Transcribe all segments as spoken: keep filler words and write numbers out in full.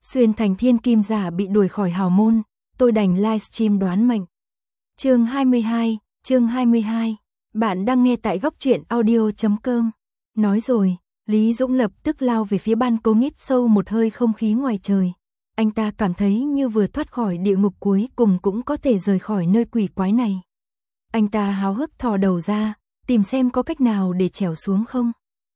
Xuyên thành thiên kim giả bị đuổi khỏi hào môn, tôi đành livestream đoán mệnh. Chương hai mươi hai, chương hai mươi hai. Bạn đang nghe tại góc truyện audio chấm com. Nói rồi, Lý Dũng lập tức lao về phía ban công, hít sâu một hơi không khí ngoài trời. Anh ta cảm thấy như vừa thoát khỏi địa ngục, cuối cùng cũng có thể rời khỏi nơi quỷ quái này. Anh ta háo hức thò đầu ra, tìm xem có cách nào để trèo xuống không.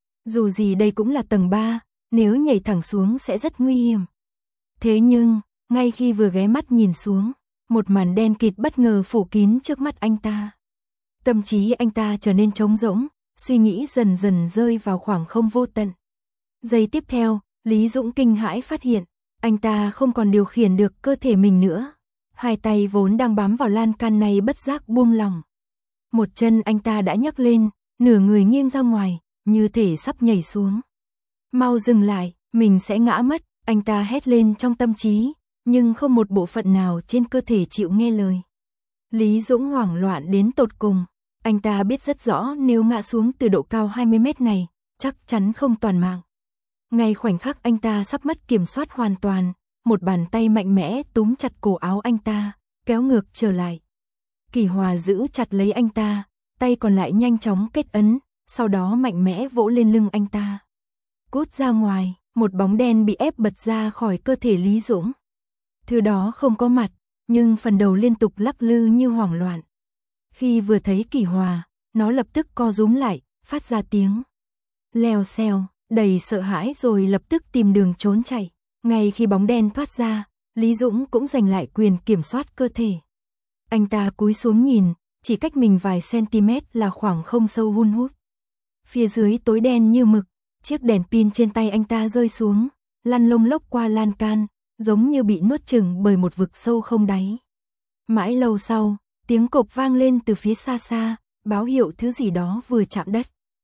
Dù gì đây cũng là tầng ba, nếu nhảy thẳng xuống sẽ rất nguy hiểm. Thế nhưng, ngay khi vừa ghé mắt nhìn xuống, một màn đen kịt bất ngờ phủ kín trước mắt anh ta. Tâm trí anh ta trở nên trống rỗng, suy nghĩ dần dần rơi vào khoảng không vô tận. Giây tiếp theo, Lý Dũng kinh hãi phát hiện, anh ta không còn điều khiển được cơ thể mình nữa. Hai tay vốn đang bám vào lan can này bất giác buông lỏng. Một chân anh ta đã nhấc lên, nửa người nghiêng ra ngoài, như thể sắp nhảy xuống. Mau dừng lại, mình sẽ ngã mất, anh ta hét lên trong tâm trí, nhưng không một bộ phận nào trên cơ thể chịu nghe lời. Lý Dũng hoảng loạn đến tột cùng, anh ta biết rất rõ nếu ngã xuống từ độ cao hai mươi mét này, chắc chắn không toàn mạng. Ngay khoảnh khắc anh ta sắp mất kiểm soát hoàn toàn, một bàn tay mạnh mẽ túm chặt cổ áo anh ta, kéo ngược trở lại. Kỳ Hòa giữ chặt lấy anh ta, tay còn lại nhanh chóng kết ấn, sau đó mạnh mẽ vỗ lên lưng anh ta. Cút ra ngoài, một bóng đen bị ép bật ra khỏi cơ thể Lý Dũng. Thứ đó không có mặt, nhưng phần đầu liên tục lắc lư như hoảng loạn. Khi vừa thấy Kỳ Hòa, nó lập tức co rúm lại, phát ra tiếng leo xèo, đầy sợ hãi rồi lập tức tìm đường trốn chạy. Ngay khi bóng đen thoát ra, Lý Dũng cũng giành lại quyền kiểm soát cơ thể. Anh ta cúi xuống nhìn, chỉ cách mình vài centimet là khoảng không sâu hun hút. Phía dưới tối đen như mực, chiếc đèn pin trên tay anh ta rơi xuống, lăn lông lốc qua lan can, giống như bị nuốt chửng bởi một vực sâu không đáy. Mãi lâu sau, tiếng cộp vang lên từ phía xa xa, báo hiệu thứ gì đó vừa chạm đất.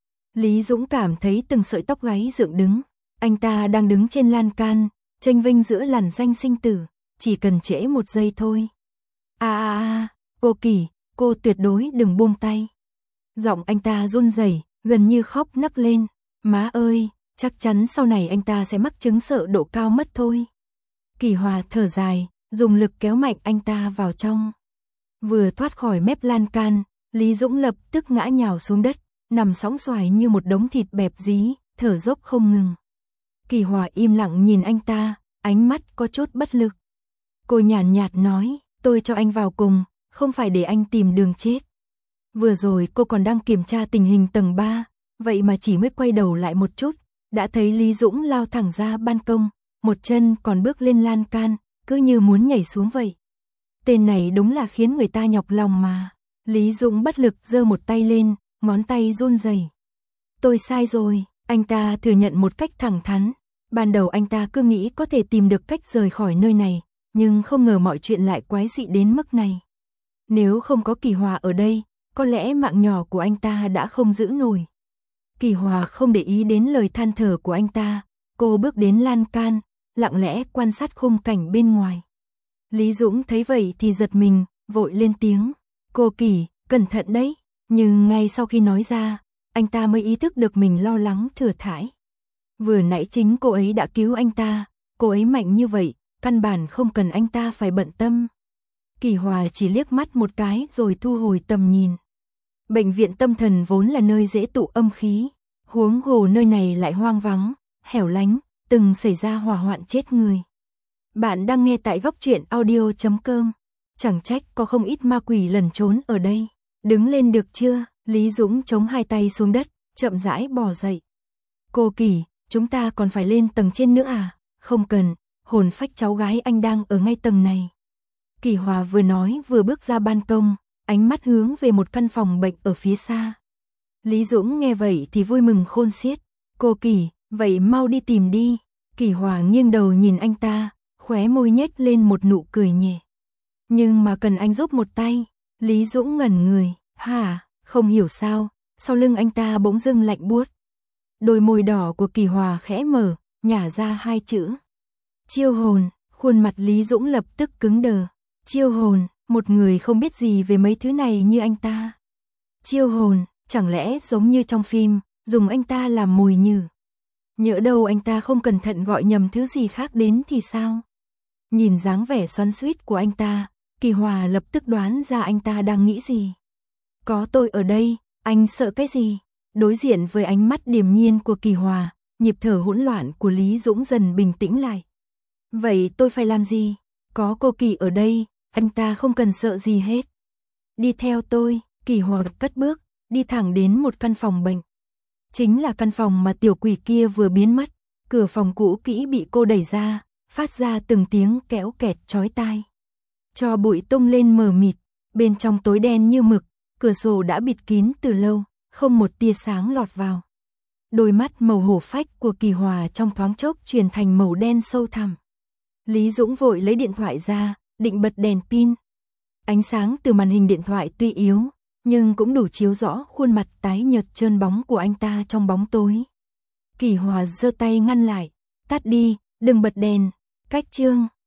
Lý Dũng cảm thấy từng sợi tóc gáy dựng đứng. Anh ta đang đứng trên lan can, chênh vênh giữa làn danh sinh tử, chỉ cần trễ một giây thôi. A a a, cô Kỳ, cô tuyệt đối đừng buông tay. Giọng anh ta run rẩy, gần như khóc nấc lên. Má ơi, chắc chắn sau này anh ta sẽ mắc chứng sợ độ cao mất thôi. Kỳ Hòa thở dài, dùng lực kéo mạnh anh ta vào trong. Vừa thoát khỏi mép lan can, Lý Dũng lập tức ngã nhào xuống đất, nằm sóng xoài như một đống thịt bẹp dí, thở dốc không ngừng. Kỳ Hòa im lặng nhìn anh ta, ánh mắt có chút bất lực. Cô nhàn nhạt nói, tôi cho anh vào cùng, không phải để anh tìm đường chết. Vừa rồi cô còn đang kiểm tra tình hình tầng ba, vậy mà chỉ mới quay đầu lại một chút, đã thấy Lý Dũng lao thẳng ra ban công, một chân còn bước lên lan can, cứ như muốn nhảy xuống vậy. Tên này đúng là khiến người ta nhọc lòng mà. Lý Dũng bất lực giơ một tay lên, ngón tay run rẩy. Tôi sai rồi, anh ta thừa nhận một cách thẳng thắn. Ban đầu anh ta cứ nghĩ có thể tìm được cách rời khỏi nơi này, nhưng không ngờ mọi chuyện lại quái dị đến mức này. Nếu không có Kỳ Hòa ở đây, có lẽ mạng nhỏ của anh ta đã không giữ nổi. Kỳ Hòa không để ý đến lời than thở của anh ta, cô bước đến lan can, lặng lẽ quan sát khung cảnh bên ngoài. Lý Dũng thấy vậy thì giật mình, vội lên tiếng, cô Kỳ, cẩn thận đấy. Nhưng ngay sau khi nói ra, anh ta mới ý thức được mình lo lắng thừa thãi. Vừa nãy chính cô ấy đã cứu anh ta, cô ấy mạnh như vậy, căn bản không cần anh ta phải bận tâm. Kỳ Hòa chỉ liếc mắt một cái rồi thu hồi tầm nhìn. Bệnh viện tâm thần vốn là nơi dễ tụ âm khí, huống hồ nơi này lại hoang vắng, hẻo lánh, từng xảy ra hỏa hoạn chết người. Bạn đang nghe tại góc truyện audio chấm com. Chẳng trách có không ít ma quỷ lẩn trốn ở đây. Đứng lên được chưa? Lý Dũng chống hai tay xuống đất, chậm rãi bò dậy. Cô Kỳ, chúng ta còn phải lên tầng trên nữa à? Không cần, hồn phách cháu gái anh đang ở ngay tầng này. Kỳ Hòa vừa nói vừa bước ra ban công, ánh mắt hướng về một căn phòng bệnh ở phía xa. Lý Dũng nghe vậy thì vui mừng khôn xiết. Cô Kỳ, vậy mau đi tìm đi. Kỳ Hòa nghiêng đầu nhìn anh ta, khóe môi nhếch lên một nụ cười nhẹ. Nhưng mà cần anh giúp một tay. Lý Dũng ngẩn người, hả, không hiểu sao, sau lưng anh ta bỗng dưng lạnh buốt. Đôi môi đỏ của Kỳ Hòa khẽ mở, nhả ra hai chữ. Chiêu hồn, khuôn mặt Lý Dũng lập tức cứng đờ. Chiêu hồn, một người không biết gì về mấy thứ này như anh ta. Chiêu hồn, chẳng lẽ giống như trong phim, dùng anh ta làm mồi nhử. Nhỡ đâu anh ta không cẩn thận gọi nhầm thứ gì khác đến thì sao? Nhìn dáng vẻ xoắn xuýt của anh ta, Kỳ Hòa lập tức đoán ra anh ta đang nghĩ gì. Có tôi ở đây, anh sợ cái gì? Đối diện với ánh mắt điềm nhiên của Kỳ Hòa, nhịp thở hỗn loạn của Lý Dũng dần bình tĩnh lại. Vậy tôi phải làm gì? Có cô Kỳ ở đây, anh ta không cần sợ gì hết. Đi theo tôi, Kỳ Hòa cất bước, đi thẳng đến một căn phòng bệnh. Chính là căn phòng mà tiểu quỷ kia vừa biến mất. Cửa phòng cũ kỹ bị cô đẩy ra, phát ra từng tiếng kéo kẹt chói tai. Cho bụi tung lên mờ mịt, bên trong tối đen như mực, cửa sổ đã bịt kín từ lâu, không một tia sáng lọt vào. Đôi mắt màu hổ phách của Kỳ Hòa trong thoáng chốc chuyển thành màu đen sâu thẳm. Lý Dũng vội lấy điện thoại ra, định bật đèn pin. Ánh sáng từ màn hình điện thoại tuy yếu, nhưng cũng đủ chiếu rõ khuôn mặt tái nhợt trơn bóng của anh ta trong bóng tối. Kỳ Hòa giơ tay ngăn lại, tắt đi, đừng bật đèn, cách chương.